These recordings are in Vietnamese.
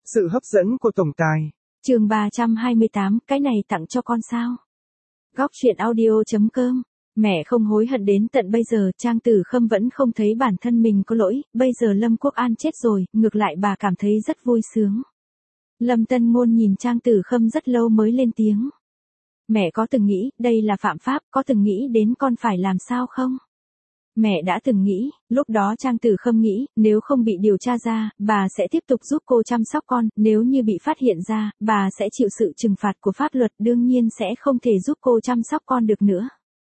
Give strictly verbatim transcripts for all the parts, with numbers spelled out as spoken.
Sự hấp dẫn của tổng tài. Chương ba trăm hai mươi tám, cái này tặng cho con sao? Góc truyện audio chấm com. Mẹ không hối hận đến tận bây giờ, Trang Tử Khâm vẫn không thấy bản thân mình có lỗi, bây giờ Lâm Quốc An chết rồi, ngược lại bà cảm thấy rất vui sướng. Lâm Tân Ngôn nhìn Trang Tử Khâm rất lâu mới lên tiếng. Mẹ có từng nghĩ, đây là phạm pháp, có từng nghĩ đến con phải làm sao không? Mẹ đã từng nghĩ, lúc đó Trang Tử Khâm nghĩ, nếu không bị điều tra ra, bà sẽ tiếp tục giúp cô chăm sóc con, nếu như bị phát hiện ra, bà sẽ chịu sự trừng phạt của pháp luật, đương nhiên sẽ không thể giúp cô chăm sóc con được nữa.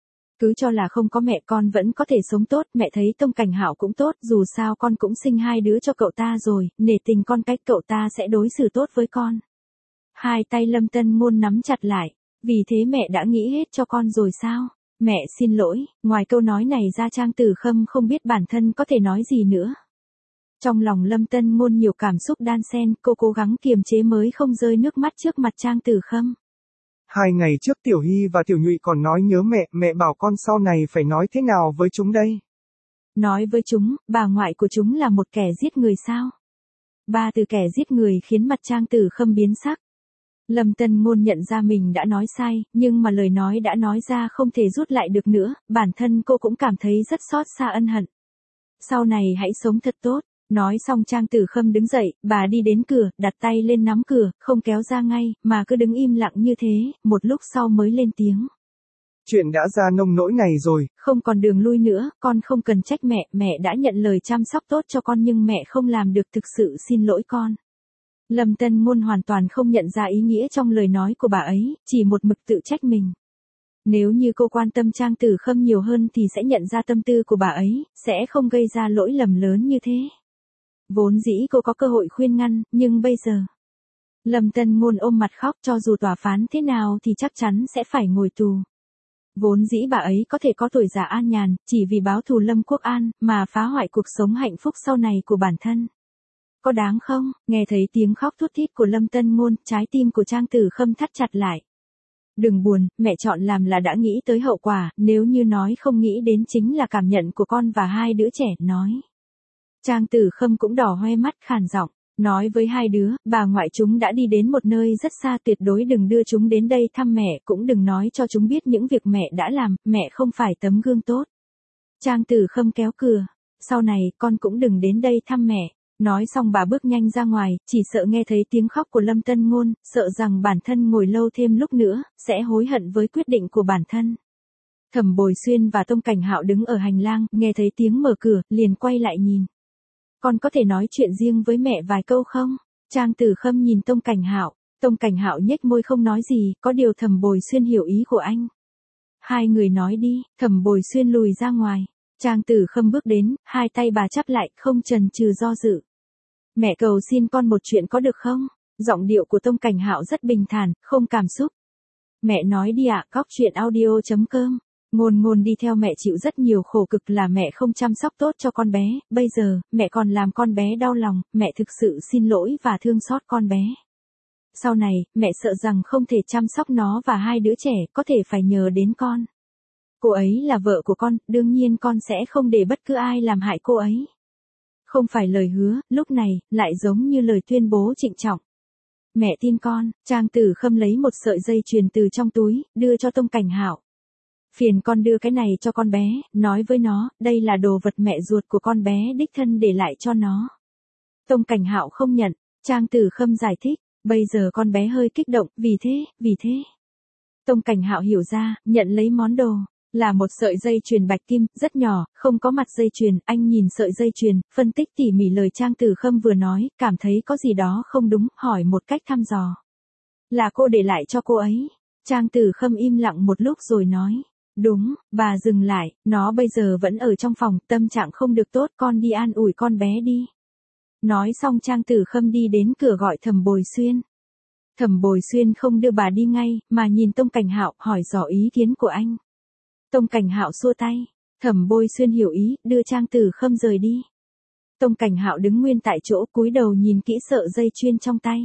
Cứ cho là không có mẹ con vẫn có thể sống tốt, mẹ thấy Tông Cảnh Hạo cũng tốt, dù sao con cũng sinh hai đứa cho cậu ta rồi, nể tình con cách cậu ta sẽ đối xử tốt với con. Hai tay Lâm Tân Ngôn nắm chặt lại, vì thế mẹ đã nghĩ hết cho con rồi sao? Mẹ xin lỗi, ngoài câu nói này ra Trang Tử Khâm không biết bản thân có thể nói gì nữa. Trong lòng Lâm Tân Ngôn nhiều cảm xúc đan xen, cô cố gắng kiềm chế mới không rơi nước mắt trước mặt Trang Tử Khâm. Hai ngày trước Tiểu Hy và Tiểu Nhụy còn nói nhớ mẹ, mẹ bảo con sau này phải nói thế nào với chúng đây? Nói với chúng, bà ngoại của chúng là một kẻ giết người sao? Ba từ kẻ giết người khiến mặt Trang Tử Khâm biến sắc. Lâm Tân Ngôn nhận ra mình đã nói sai, nhưng mà lời nói đã nói ra không thể rút lại được nữa, bản thân cô cũng cảm thấy rất xót xa ân hận. Sau này hãy sống thật tốt. Nói xong Trang Tử Khâm đứng dậy, bà đi đến cửa, đặt tay lên nắm cửa, không kéo ra ngay, mà cứ đứng im lặng như thế, một lúc sau mới lên tiếng. Chuyện đã ra nông nỗi này rồi. Không còn đường lui nữa, con không cần trách mẹ, mẹ đã nhận lời chăm sóc tốt cho con nhưng mẹ không làm được, thực sự xin lỗi con. Lâm Tân Ngôn hoàn toàn không nhận ra ý nghĩa trong lời nói của bà ấy, chỉ một mực tự trách mình. Nếu như cô quan tâm Trang Tử Khâm nhiều hơn thì sẽ nhận ra tâm tư của bà ấy, sẽ không gây ra lỗi lầm lớn như thế. Vốn dĩ cô có cơ hội khuyên ngăn, nhưng bây giờ... Lâm Tân Ngôn ôm mặt khóc, cho dù tòa phán thế nào thì chắc chắn sẽ phải ngồi tù. Vốn dĩ bà ấy có thể có tuổi già an nhàn, chỉ vì báo thù Lâm Quốc An, mà phá hoại cuộc sống hạnh phúc sau này của bản thân. Có đáng không? Nghe thấy tiếng khóc thút thít của Lâm Tân Ngôn, trái tim của Trang Tử Khâm thắt chặt lại. Đừng buồn, mẹ chọn làm là đã nghĩ tới hậu quả, nếu như nói không nghĩ đến chính là cảm nhận của con và hai đứa trẻ, nói. Trang Tử Khâm cũng đỏ hoe mắt khàn giọng, nói với hai đứa, bà ngoại chúng đã đi đến một nơi rất xa, tuyệt đối đừng đưa chúng đến đây thăm mẹ, cũng đừng nói cho chúng biết những việc mẹ đã làm, mẹ không phải tấm gương tốt. Trang Tử Khâm kéo cửa, sau này con cũng đừng đến đây thăm mẹ. Nói xong bà bước nhanh ra ngoài, chỉ sợ nghe thấy tiếng khóc của Lâm Tân Ngôn, sợ rằng bản thân ngồi lâu thêm lúc nữa, sẽ hối hận với quyết định của bản thân. Thẩm Bồi Xuyên và Tông Cảnh Hạo đứng ở hành lang, nghe thấy tiếng mở cửa, liền quay lại nhìn. Con có thể nói chuyện riêng với mẹ vài câu không? Trang Tử Khâm nhìn Tông Cảnh Hạo, Tông Cảnh Hạo nhếch môi không nói gì, có điều Thẩm Bồi Xuyên hiểu ý của anh. Hai người nói đi, Thẩm Bồi Xuyên lùi ra ngoài. Trang Tử Khâm bước đến, hai tay bà chắp lại, không chần chừ do dự. Mẹ cầu xin con một chuyện có được không? Giọng điệu của Tông Cảnh Hạo rất bình thản, không cảm xúc. Mẹ nói đi ạ, góc truyện audio chấm com. Ngôn Ngôn đi theo mẹ chịu rất nhiều khổ cực là mẹ không chăm sóc tốt cho con bé, bây giờ, mẹ còn làm con bé đau lòng, mẹ thực sự xin lỗi và thương xót con bé. Sau này, mẹ sợ rằng không thể chăm sóc nó và hai đứa trẻ, có thể phải nhờ đến con. Cô ấy là vợ của con, đương nhiên con sẽ không để bất cứ ai làm hại cô ấy. Không phải lời hứa, lúc này, lại giống như lời tuyên bố trịnh trọng. Mẹ tin con. Trang Tử Khâm lấy một sợi dây chuyền từ trong túi, đưa cho Tông Cảnh Hạo. Phiền con đưa cái này cho con bé, nói với nó, đây là đồ vật mẹ ruột của con bé đích thân để lại cho nó. Tông Cảnh Hạo không nhận, Trang Tử Khâm giải thích, bây giờ con bé hơi kích động, vì thế, vì thế. Tông Cảnh Hạo hiểu ra, nhận lấy món đồ. Là một sợi dây chuyền bạch kim, rất nhỏ, không có mặt dây chuyền, anh nhìn sợi dây chuyền, phân tích tỉ mỉ lời Trang Tử Khâm vừa nói, cảm thấy có gì đó không đúng, hỏi một cách thăm dò. Là cô để lại cho cô ấy. Trang Tử Khâm im lặng một lúc rồi nói. Đúng, bà dừng lại, nó bây giờ vẫn ở trong phòng, tâm trạng không được tốt, con đi an ủi con bé đi. Nói xong Trang Tử Khâm đi đến cửa gọi Thẩm Bồi Xuyên. Thẩm Bồi Xuyên không đưa bà đi ngay, mà nhìn Tông Cảnh Hạo, hỏi dò ý kiến của anh. Tông Cảnh Hạo xua tay, Thẩm Bồi Xuyên hiểu ý, đưa Trang Tử Khâm rời đi. Tông Cảnh Hạo đứng nguyên tại chỗ, cúi đầu nhìn kỹ sợi dây chuyền trong tay.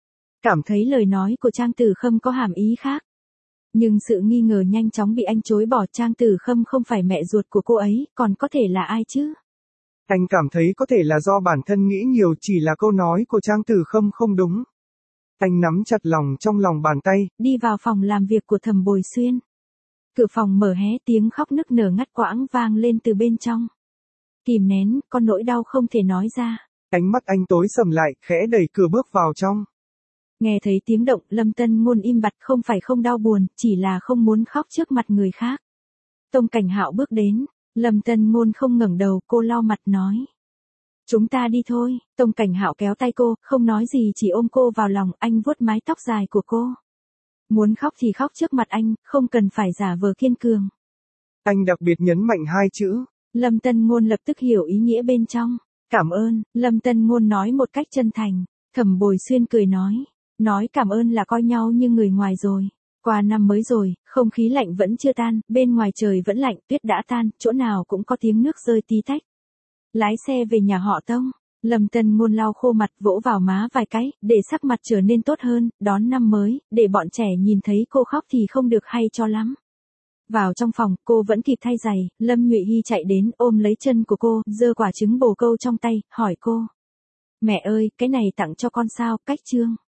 Cảm thấy lời nói của Trang Tử Khâm có hàm ý khác. Nhưng sự nghi ngờ nhanh chóng bị anh chối bỏ, Trang Tử Khâm không phải mẹ ruột của cô ấy, còn có thể là ai chứ? Anh cảm thấy có thể là do bản thân nghĩ nhiều, chỉ là câu nói của Trang Tử Khâm không đúng. Anh nắm chặt lòng trong lòng bàn tay, đi vào phòng làm việc của Thẩm Bồi Xuyên. Cửa phòng mở hé, tiếng khóc nức nở ngắt quãng vang lên từ bên trong. Kìm nén, con nỗi đau không thể nói ra. Ánh mắt anh tối sầm lại, khẽ đẩy cửa bước vào trong. Nghe thấy tiếng động, Lâm Tân Ngôn im bặt, không phải không đau buồn, chỉ là không muốn khóc trước mặt người khác. Tông Cảnh Hạo bước đến, Lâm Tân Ngôn không ngẩng đầu, cô lau mặt nói. Chúng ta đi thôi. Tông Cảnh Hạo kéo tay cô, không nói gì chỉ ôm cô vào lòng, anh vuốt mái tóc dài của cô. Muốn khóc thì khóc trước mặt anh, không cần phải giả vờ kiên cường. Anh đặc biệt nhấn mạnh hai chữ. Lâm Tân Ngôn lập tức hiểu ý nghĩa bên trong. Cảm ơn, Lâm Tân Ngôn nói một cách chân thành. Thẩm Bồi Xuyên cười nói. Nói cảm ơn là coi nhau như người ngoài rồi. Qua năm mới rồi, không khí lạnh vẫn chưa tan, bên ngoài trời vẫn lạnh, tuyết đã tan, chỗ nào cũng có tiếng nước rơi tí tách. Lái xe về nhà họ Tông. Lâm Tân Ngôn lau khô mặt, vỗ vào má vài cái, để sắc mặt trở nên tốt hơn, đón năm mới, để bọn trẻ nhìn thấy cô khóc thì không được hay cho lắm. Vào trong phòng, cô vẫn kịp thay giày, Lâm Nhụy Hy chạy đến, ôm lấy chân của cô, giơ quả trứng bồ câu trong tay, hỏi cô. Mẹ ơi, cái này tặng cho con sao, cách trương.